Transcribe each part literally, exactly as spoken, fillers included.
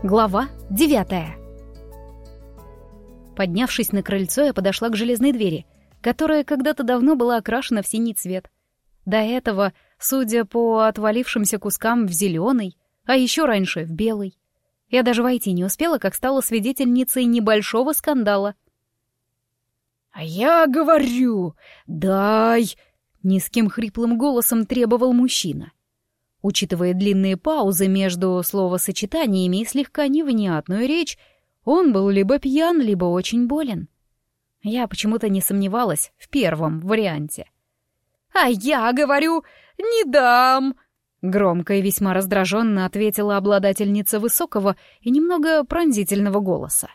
Глава девятая. Поднявшись на крыльцо, я подошла к железной двери, которая когда-то давно была окрашена в синий цвет. До этого, судя по отвалившимся кускам, в зеленый, а еще раньше — в белый. Я даже войти не успела, как стала свидетельницей небольшого скандала. «А я говорю, дай!» — низким хриплым голосом требовал мужчина. Учитывая длинные паузы между словосочетаниями и слегка невнятную речь, он был либо пьян, либо очень болен. Я почему-то не сомневалась в первом варианте. «А я говорю, не дам!» Громко и весьма раздраженно ответила обладательница высокого и немного пронзительного голоса.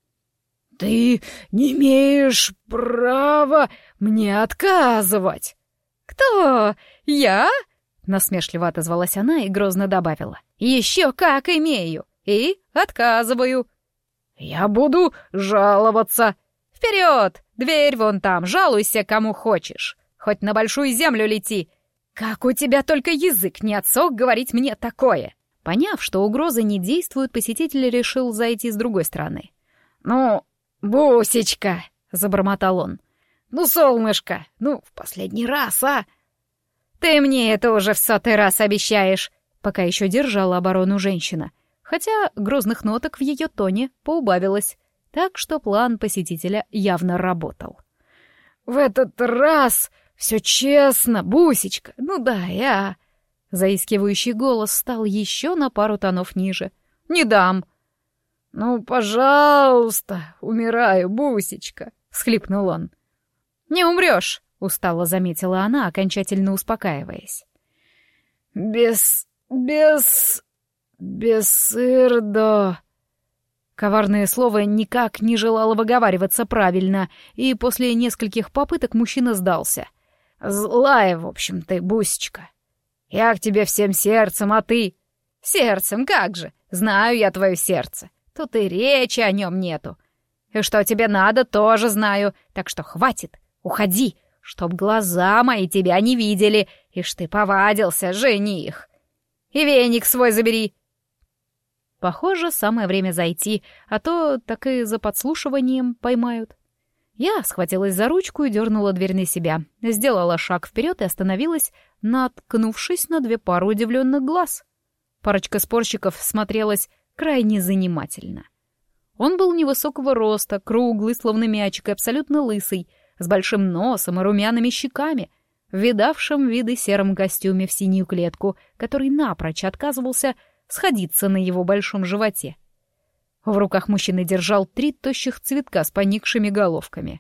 «Ты не имеешь права мне отказывать!» «Кто? Я?» — насмешливо отозвалась она и грозно добавила. «Еще как имею! И отказываю!» «Я буду жаловаться!» «Вперед! Дверь вон там, жалуйся кому хочешь! Хоть на большую землю лети! Как у тебя только язык не отсох говорить мне такое!» Поняв, что угрозы не действуют, посетитель решил зайти с другой стороны. «Ну, Бусечка!» — забормотал он. «Ну, солнышко, ну, в последний раз, а!» «Ты мне это уже в сотый раз обещаешь!» Пока еще держала оборону женщина, хотя грозных ноток в ее тоне поубавилось, так что план посетителя явно работал. «В этот раз все честно, Бусечка, ну да, я...» Заискивающий голос стал еще на пару тонов ниже. «Не дам!» «Ну, пожалуйста, умираю, Бусечка!» — всхлипнул он. «Не умрешь!» — устало заметила она, окончательно успокаиваясь. «Без... без... бессырдо...» Коварное слово никак не желало выговариваться правильно, и после нескольких попыток мужчина сдался. «Злая, в общем, ты, Бусечка. Я к тебе всем сердцем, а ты...» «Сердцем, как же! Знаю я твое сердце. Тут и речи о нем нету. И что тебе надо, тоже знаю, так что хватит, уходи, чтоб глаза мои тебя не видели, и ж ты повадился, жених. И веник свой забери». Похоже, самое время зайти, а то так и за подслушиванием поймают. Я схватилась за ручку и дернула дверь на себя, сделала шаг вперед и остановилась, наткнувшись на две пары удивленных глаз. Парочка спорщиков смотрелась крайне занимательно. Он был невысокого роста, круглый, словно мячик, и абсолютно лысый, с большим носом и румяными щеками, в видавшем виды сером костюме в синюю клетку, который напрочь отказывался сходиться на его большом животе. В руках мужчина держал три тощих цветка с поникшими головками.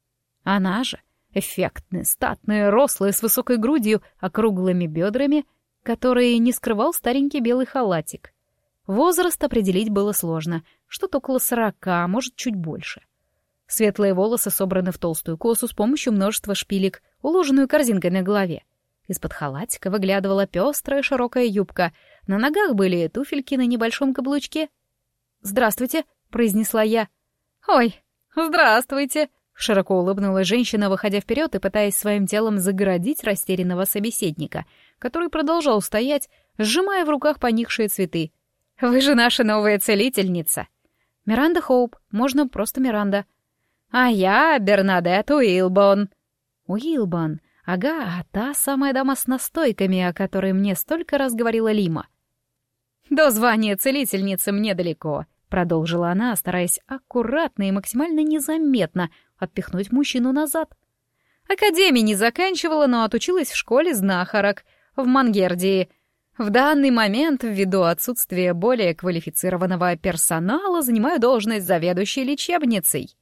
Она же, эффектная, статная, рослая, с высокой грудью, округлыми бедрами, которые не скрывал старенький белый халатик. Возраст определить было сложно, что-то около сорока, может, чуть больше. Светлые волосы собраны в толстую косу с помощью множества шпилек, уложенную корзинкой на голове. Из-под халатика выглядывала пестрая широкая юбка, на ногах были туфельки на небольшом каблучке. «Здравствуйте», — произнесла я. «Ой, здравствуйте», — широко улыбнулась женщина, выходя вперед и пытаясь своим телом загородить растерянного собеседника, который продолжал стоять, сжимая в руках поникшие цветы. «Вы же наша новая целительница». «Миранда Хоуп, можно просто Миранда». «А я Бернадет Уилбон». «Уилбон, ага, а та самая дама с настойками, о которой мне столько раз говорила Лима». «До звания целительницы мне далеко», — продолжила она, стараясь аккуратно и максимально незаметно отпихнуть мужчину назад. «Академии не заканчивала, но отучилась в школе знахарок в Мангердии. В данный момент, ввиду отсутствия более квалифицированного персонала, занимаю должность заведующей лечебницей».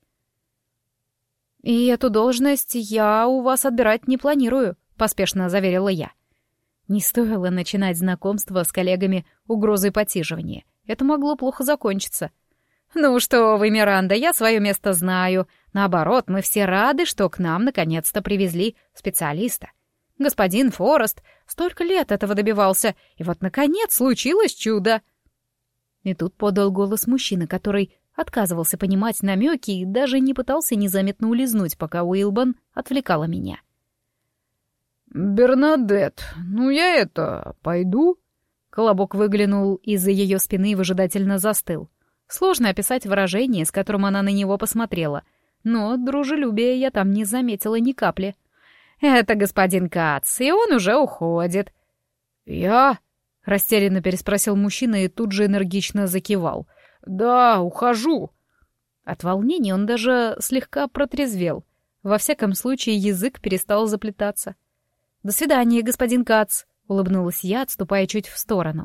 «И эту должность я у вас отбирать не планирую», — поспешно заверила я. Не стоило начинать знакомство с коллегами угрозой подсиживания. Это могло плохо закончиться. «Ну что вы, Миранда, я свое место знаю. Наоборот, мы все рады, что к нам наконец-то привезли специалиста. Господин Форест столько лет этого добивался, и вот, наконец, случилось чудо!» И тут подал голос мужчина, который отказывался понимать намеки и даже не пытался незаметно улизнуть, пока Уилбон отвлекала меня. «Бернадет, ну я это, пойду?» Колобок выглянул из-за ее спины и выжидательно застыл. Сложно описать выражение, с которым она на него посмотрела, но дружелюбия я там не заметила ни капли. «Это господин Кац, и он уже уходит». «Я?» — растерянно переспросил мужчина и тут же энергично закивал. «Да, ухожу». От волнения он даже слегка протрезвел. Во всяком случае, язык перестал заплетаться. «До свидания, господин Кац», — улыбнулась я, отступая чуть в сторону.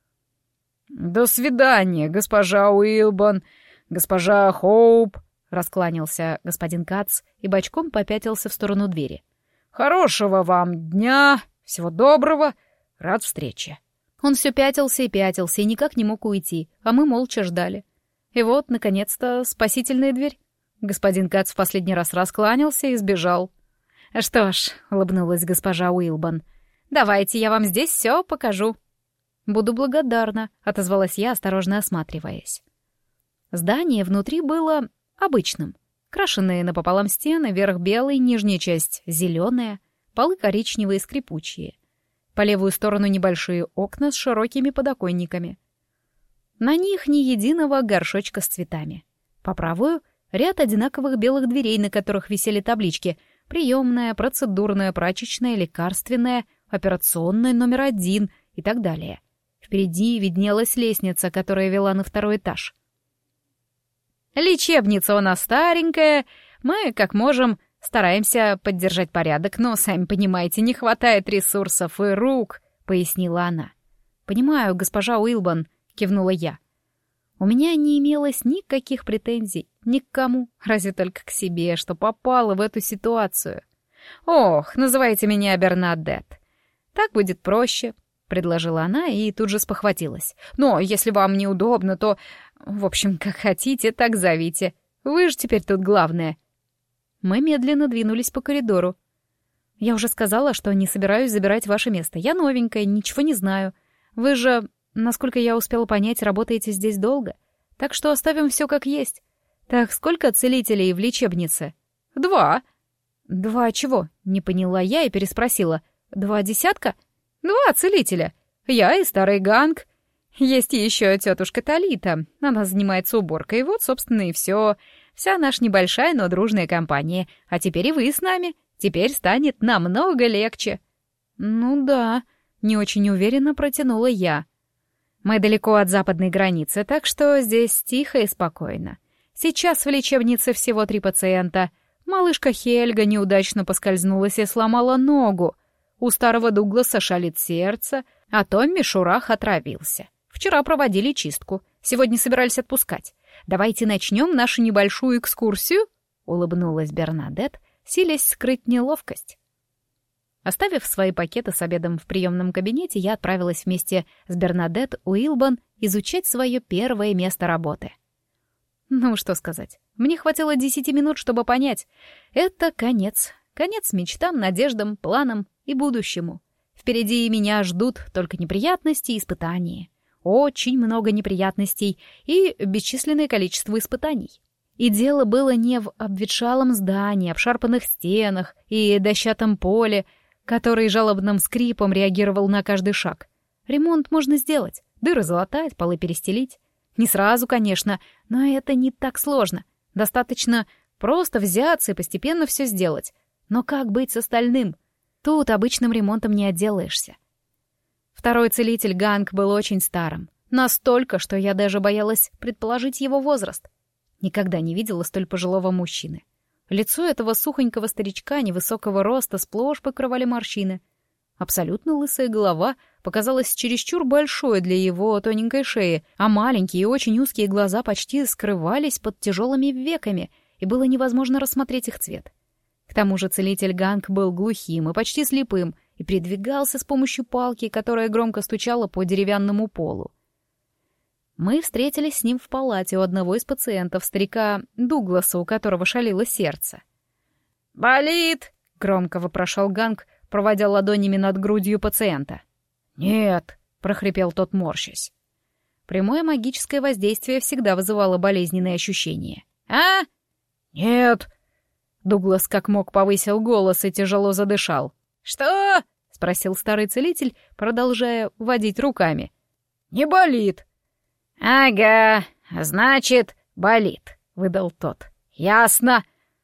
«До свидания, госпожа Уилбон, госпожа Хоуп», — раскланялся господин Кац и бочком попятился в сторону двери. «Хорошего вам дня, всего доброго, рад встрече». Он все пятился и пятился и никак не мог уйти, а мы молча ждали. И вот, наконец-то, спасительная дверь. Господин Кац в последний раз раскланялся и сбежал. «Что ж», — улыбнулась госпожа Уилбон, — «давайте я вам здесь все покажу». «Буду благодарна», — отозвалась я, осторожно осматриваясь. Здание внутри было обычным. Крашеные напополам стены, верх белый, нижняя часть зеленая, полы коричневые, скрипучие. По левую сторону небольшие окна с широкими подоконниками. На них ни единого горшочка с цветами. По правую — ряд одинаковых белых дверей, на которых висели таблички «Приемная», «Процедурная», «Прачечная», «Лекарственная», «Операционная номер один» и так далее. Впереди виднелась лестница, которая вела на второй этаж. «Лечебница у нас старенькая, мы, как можем, стараемся поддержать порядок, но, сами понимаете, не хватает ресурсов и рук», — пояснила она. «Понимаю, госпожа Уилбон», — кивнула я. У меня не имелось никаких претензий ни к кому, разве только к себе, что попала в эту ситуацию. «Ох, называйте меня Бернадетт. Так будет проще», — предложила она и тут же спохватилась. «Но если вам неудобно, то... В общем, как хотите, так зовите. Вы же теперь тут главное». Мы медленно двинулись по коридору. «Я уже сказала, что не собираюсь забирать ваше место. Я новенькая, ничего не знаю. Вы же, насколько я успела понять, работаете здесь долго. Так что оставим все как есть. Так сколько целителей в лечебнице?» «Два». «Два чего?» — не поняла я и переспросила. «Два десятка?» «Два целителя. Я и старый Ганг. Есть еще тетушка Талита. Она занимается уборкой. Вот, собственно, и все. Вся наша небольшая, но дружная компания. А теперь и вы с нами. Теперь станет намного легче». «Ну да», — не очень уверенно протянула я. «Мы далеко от западной границы, так что здесь тихо и спокойно. Сейчас в лечебнице всего три пациента. Малышка Хельга неудачно поскользнулась и сломала ногу. У старого Дугласа шалит сердце, а Томми Шурах отравился. Вчера проводили чистку, сегодня собирались отпускать. Давайте начнем нашу небольшую экскурсию», — улыбнулась Бернадетт, силясь скрыть неловкость. Оставив свои пакеты с обедом в приемном кабинете, я отправилась вместе с Бернадетт Уилбон изучать свое первое место работы. Ну, что сказать, мне хватило десяти минут, чтобы понять. Это конец. Конец мечтам, надеждам, планам и будущему. Впереди меня ждут только неприятности и испытания. Очень много неприятностей и бесчисленное количество испытаний. И дело было не в обветшалом здании, обшарпанных стенах и дощатом поле, который жалобным скрипом реагировал на каждый шаг. Ремонт можно сделать, дыры залатать, полы перестелить. Не сразу, конечно, но это не так сложно. Достаточно просто взяться и постепенно все сделать. Но как быть с остальным? Тут обычным ремонтом не отделаешься. Второй целитель Ганг был очень старым. Настолько, что я даже боялась предположить его возраст. Никогда не видела столь пожилого мужчины. Лицо этого сухонького старичка невысокого роста сплошь покрывали морщины. Абсолютно лысая голова показалась чересчур большой для его тоненькой шеи, а маленькие и очень узкие глаза почти скрывались под тяжелыми веками, и было невозможно рассмотреть их цвет. К тому же целитель Ганг был глухим и почти слепым и передвигался с помощью палки, которая громко стучала по деревянному полу. Мы встретились с ним в палате у одного из пациентов, старика Дугласа, у которого шалило сердце. «Болит!» — громко вопрошал Ганг, проводя ладонями над грудью пациента. «Нет!» — прохрипел тот, морщась. Прямое магическое воздействие всегда вызывало болезненные ощущения. «А? Нет!» Дуглас как мог повысил голос и тяжело задышал. «Что?» — спросил старый целитель, продолжая водить руками. «Не болит». «Ага, значит, болит», — выдал тот. «Ясно».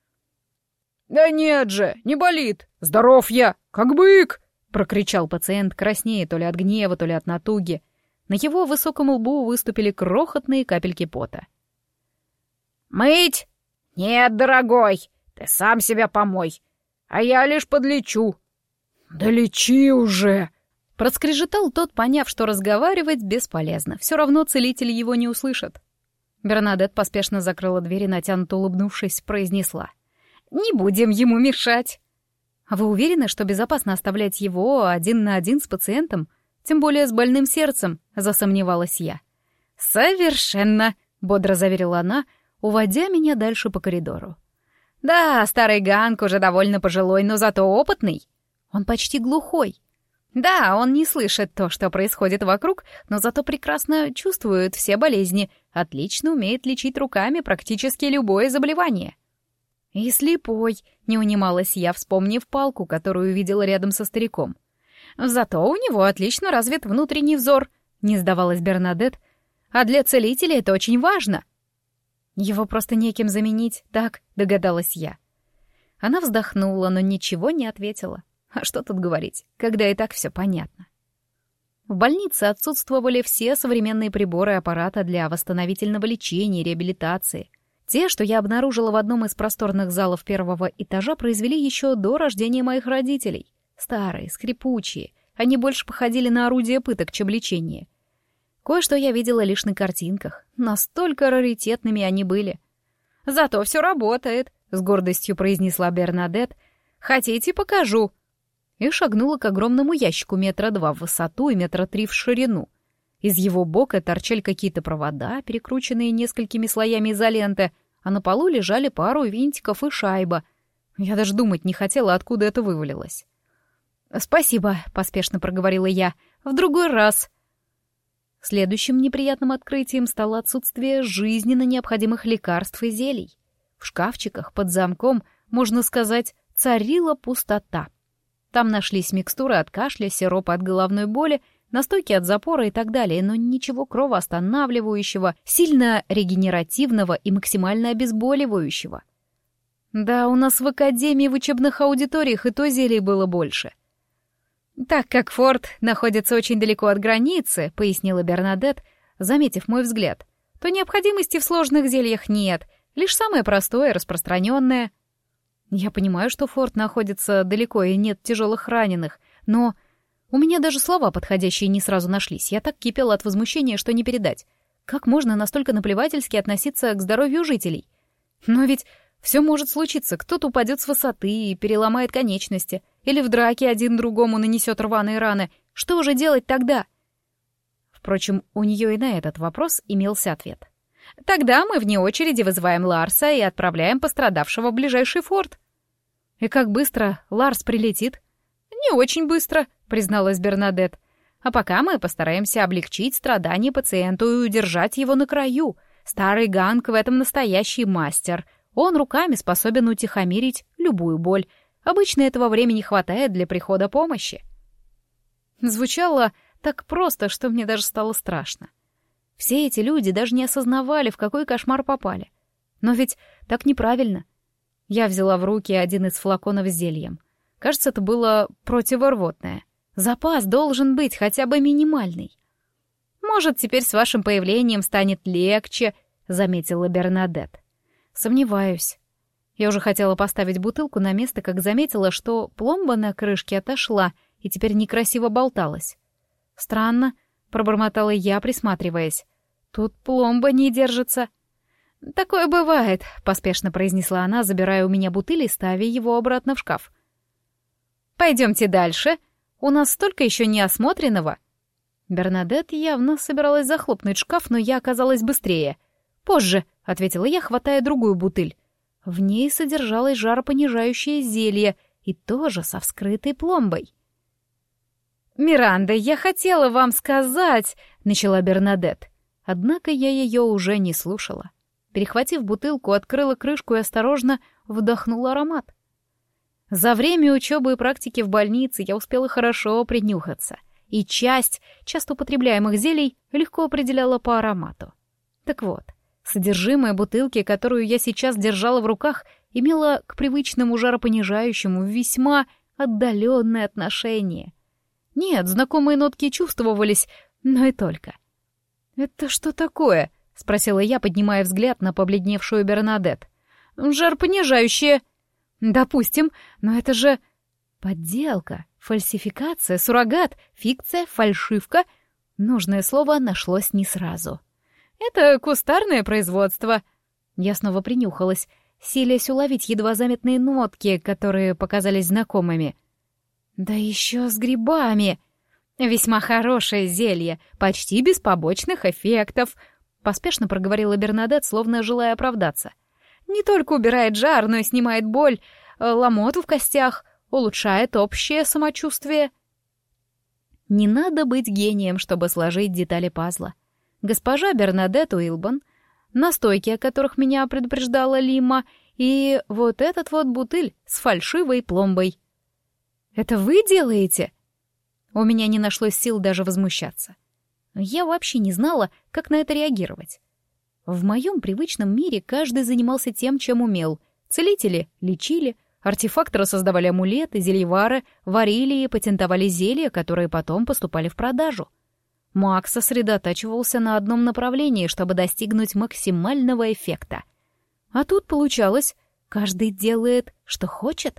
«Да нет же, не болит. Здоров я, как бык!» — прокричал пациент, краснея то ли от гнева, то ли от натуги. На его высоком лбу выступили крохотные капельки пота. «Мыть? Нет, дорогой, ты сам себя помой, а я лишь подлечу». «Да лечи уже!» — проскрежетал тот, поняв, что разговаривать бесполезно. Все равно целитель его не услышит. Бернадетт поспешно закрыла дверь и, натянуто улыбнувшись, произнесла. «Не будем ему мешать». «А вы уверены, что безопасно оставлять его один на один с пациентом? Тем более с больным сердцем?» — засомневалась я. «Совершенно», — бодро заверила она, уводя меня дальше по коридору. «Да, старый Ганг уже довольно пожилой, но зато опытный. Он почти глухой. Да, он не слышит то, что происходит вокруг, но зато прекрасно чувствует все болезни, отлично умеет лечить руками практически любое заболевание». «И слепой», — не унималась я, вспомнив палку, которую видела рядом со стариком. «Зато у него отлично развит внутренний взор», — не сдавалась Бернадетт. «А для целителя это очень важно». «Его просто некем заменить, так?» — догадалась я. Она вздохнула, но ничего не ответила. А что тут говорить, когда и так все понятно. В больнице отсутствовали все современные приборы и аппарата для восстановительного лечения и реабилитации. Те, что я обнаружила в одном из просторных залов первого этажа, произвели еще до рождения моих родителей. Старые, скрипучие, они больше походили на орудия пыток, чем лечение. Кое-что я видела лишь на картинках, настолько раритетными они были. «Зато все работает», — с гордостью произнесла Бернадетт. «Хотите, покажу?» И шагнула к огромному ящику метра два в высоту и метра три в ширину. Из его бока торчали какие-то провода, перекрученные несколькими слоями изоленты, а на полу лежали пару винтиков и шайба. Я даже думать не хотела, откуда это вывалилось. «Спасибо», — поспешно проговорила я, — «в другой раз». Следующим неприятным открытием стало отсутствие жизненно необходимых лекарств и зелий. В шкафчиках под замком, можно сказать, царила пустота. Там нашлись микстуры от кашля, сиропы от головной боли, настойки от запора и так далее, но ничего кровоостанавливающего, сильно регенеративного и максимально обезболивающего. Да, у нас в академии в учебных аудиториях и то зелий было больше. «Так как форт находится очень далеко от границы», — пояснила Бернадетт, заметив мой взгляд, «то необходимости в сложных зельях нет, лишь самое простое и распространенное». Я понимаю, что форт находится далеко и нет тяжелых раненых, но у меня даже слова подходящие не сразу нашлись. Я так кипела от возмущения, что не передать. Как можно настолько наплевательски относиться к здоровью жителей? Но ведь все может случиться. Кто-то упадет с высоты и переломает конечности. Или в драке один другому нанесет рваные раны. Что же делать тогда? Впрочем, у нее и на этот вопрос имелся ответ. Тогда мы вне очереди вызываем Ларса и отправляем пострадавшего в ближайший форт. И как быстро Ларс прилетит? Не очень быстро, призналась Бернадетт. А пока мы постараемся облегчить страдания пациенту и удержать его на краю. Старый Ганг в этом настоящий мастер. Он руками способен утихомирить любую боль. Обычно этого времени хватает для прихода помощи. Звучало так просто, что мне даже стало страшно. Все эти люди даже не осознавали, в какой кошмар попали. Но ведь так неправильно. Я взяла в руки один из флаконов с зельем. Кажется, это было противорвотное. Запас должен быть хотя бы минимальный. «Может, теперь с вашим появлением станет легче», — заметила Бернадетт. «Сомневаюсь». Я уже хотела поставить бутылку на место, как заметила, что пломба на крышке отошла и теперь некрасиво болталась. «Странно», — пробормотала я, присматриваясь. «Тут пломба не держится». «Такое бывает», — поспешно произнесла она, забирая у меня бутыль и ставя его обратно в шкаф. «Пойдемте дальше. У нас столько еще не осмотренного». Бернадетт явно собиралась захлопнуть шкаф, но я оказалась быстрее. «Позже», — ответила я, хватая другую бутыль. В ней содержалось жаропонижающее зелье и тоже со вскрытой пломбой. «Миранда, я хотела вам сказать», — начала Бернадетт. Однако я ее уже не слушала. Перехватив бутылку, открыла крышку и осторожно вдохнула аромат. За время учебы и практики в больнице я успела хорошо принюхаться, и часть часто употребляемых зелий легко определяла по аромату. Так вот, содержимое бутылки, которую я сейчас держала в руках, имело к привычному жаропонижающему весьма отдаленное отношение. Нет, знакомые нотки чувствовались, но и только. «Это что такое?» — спросила я, поднимая взгляд на побледневшую Бернадетт. «Жаропонижающее». «Допустим, но это же подделка, фальсификация, суррогат, фикция, фальшивка». Нужное слово нашлось не сразу. «Это кустарное производство». Я снова принюхалась, силясь уловить едва заметные нотки, которые показались знакомыми. «Да еще с грибами!» «Весьма хорошее зелье, почти без побочных эффектов», — поспешно проговорила Бернадетт, словно желая оправдаться. «Не только убирает жар, но и снимает боль, ломоту в костях, улучшает общее самочувствие». Не надо быть гением, чтобы сложить детали пазла. Госпожа Бернадетт Уилбон, настойки, о которых меня предупреждала Лима, и вот этот вот бутыль с фальшивой пломбой. «Это вы делаете?» У меня не нашлось сил даже возмущаться. Я вообще не знала, как на это реагировать. В моем привычном мире каждый занимался тем, чем умел. Целители лечили, артефакторы создавали амулеты, зельевары варили и патентовали зелья, которые потом поступали в продажу. Маг сосредотачивался на одном направлении, чтобы достигнуть максимального эффекта. А тут получалось, каждый делает, что хочет.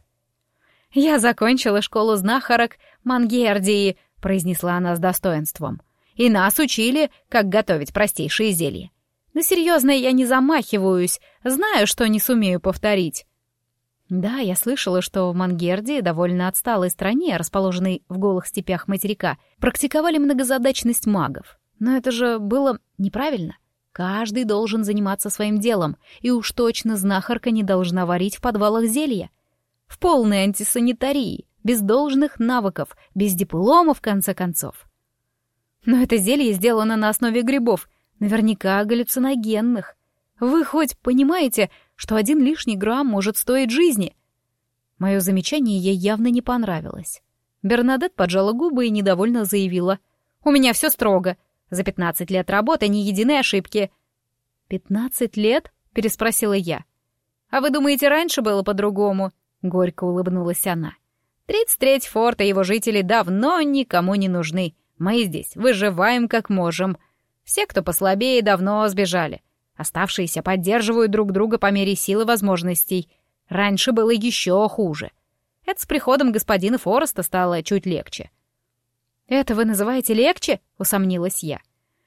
«Я закончила школу знахарок Мангердии», — произнесла она с достоинством. «И нас учили, как готовить простейшие зелья. На серьезное я не замахиваюсь, знаю, что не сумею повторить». Да, я слышала, что в Мангердии, довольно отсталой стране, расположенной в голых степях материка, практиковали многозадачность магов. Но это же было неправильно. Каждый должен заниматься своим делом, и уж точно знахарка не должна варить в подвалах зелья. В полной антисанитарии, без должных навыков, без диплома, в конце концов. Но это зелье сделано на основе грибов, наверняка галлюциногенных. Вы хоть понимаете, что один лишний грамм может стоить жизни? Мое замечание ей явно не понравилось. Бернадетт поджала губы и недовольно заявила. «У меня все строго. За пятнадцать лет работы ни единой ошибки». «Пятнадцать лет?» — переспросила я. «А вы думаете, раньше было по-другому?» — горько улыбнулась она. «Тридцать третий форт и его жители давно никому не нужны. Мы здесь выживаем как можем. Все, кто послабее, давно сбежали. Оставшиеся поддерживают друг друга по мере сил и возможностей. Раньше было еще хуже. Это с приходом господина Фореста стало чуть легче». «Это вы называете легче?» — усомнилась я.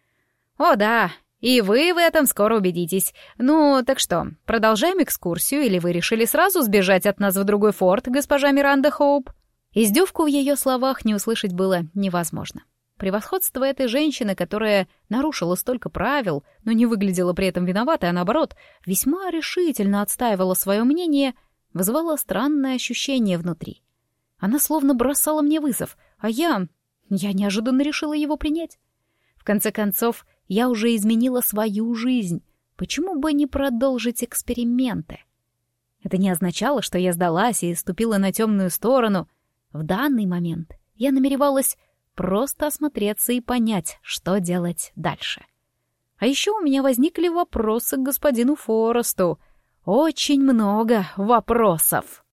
«О да, и вы в этом скоро убедитесь. Ну, так что, продолжаем экскурсию, или вы решили сразу сбежать от нас в другой форт, госпожа Миранда Хоуп?» Издевку в ее словах не услышать было невозможно. Превосходство этой женщины, которая нарушила столько правил, но не выглядела при этом виноватой, а наоборот, весьма решительно отстаивала свое мнение, вызывало странное ощущение внутри. Она словно бросала мне вызов, а я... я неожиданно решила его принять. В конце концов, я уже изменила свою жизнь. Почему бы не продолжить эксперименты? Это не означало, что я сдалась и ступила на темную сторону. В данный момент я намеревалась просто осмотреться и понять, что делать дальше. А еще у меня возникли вопросы к господину Форесту. Очень много вопросов.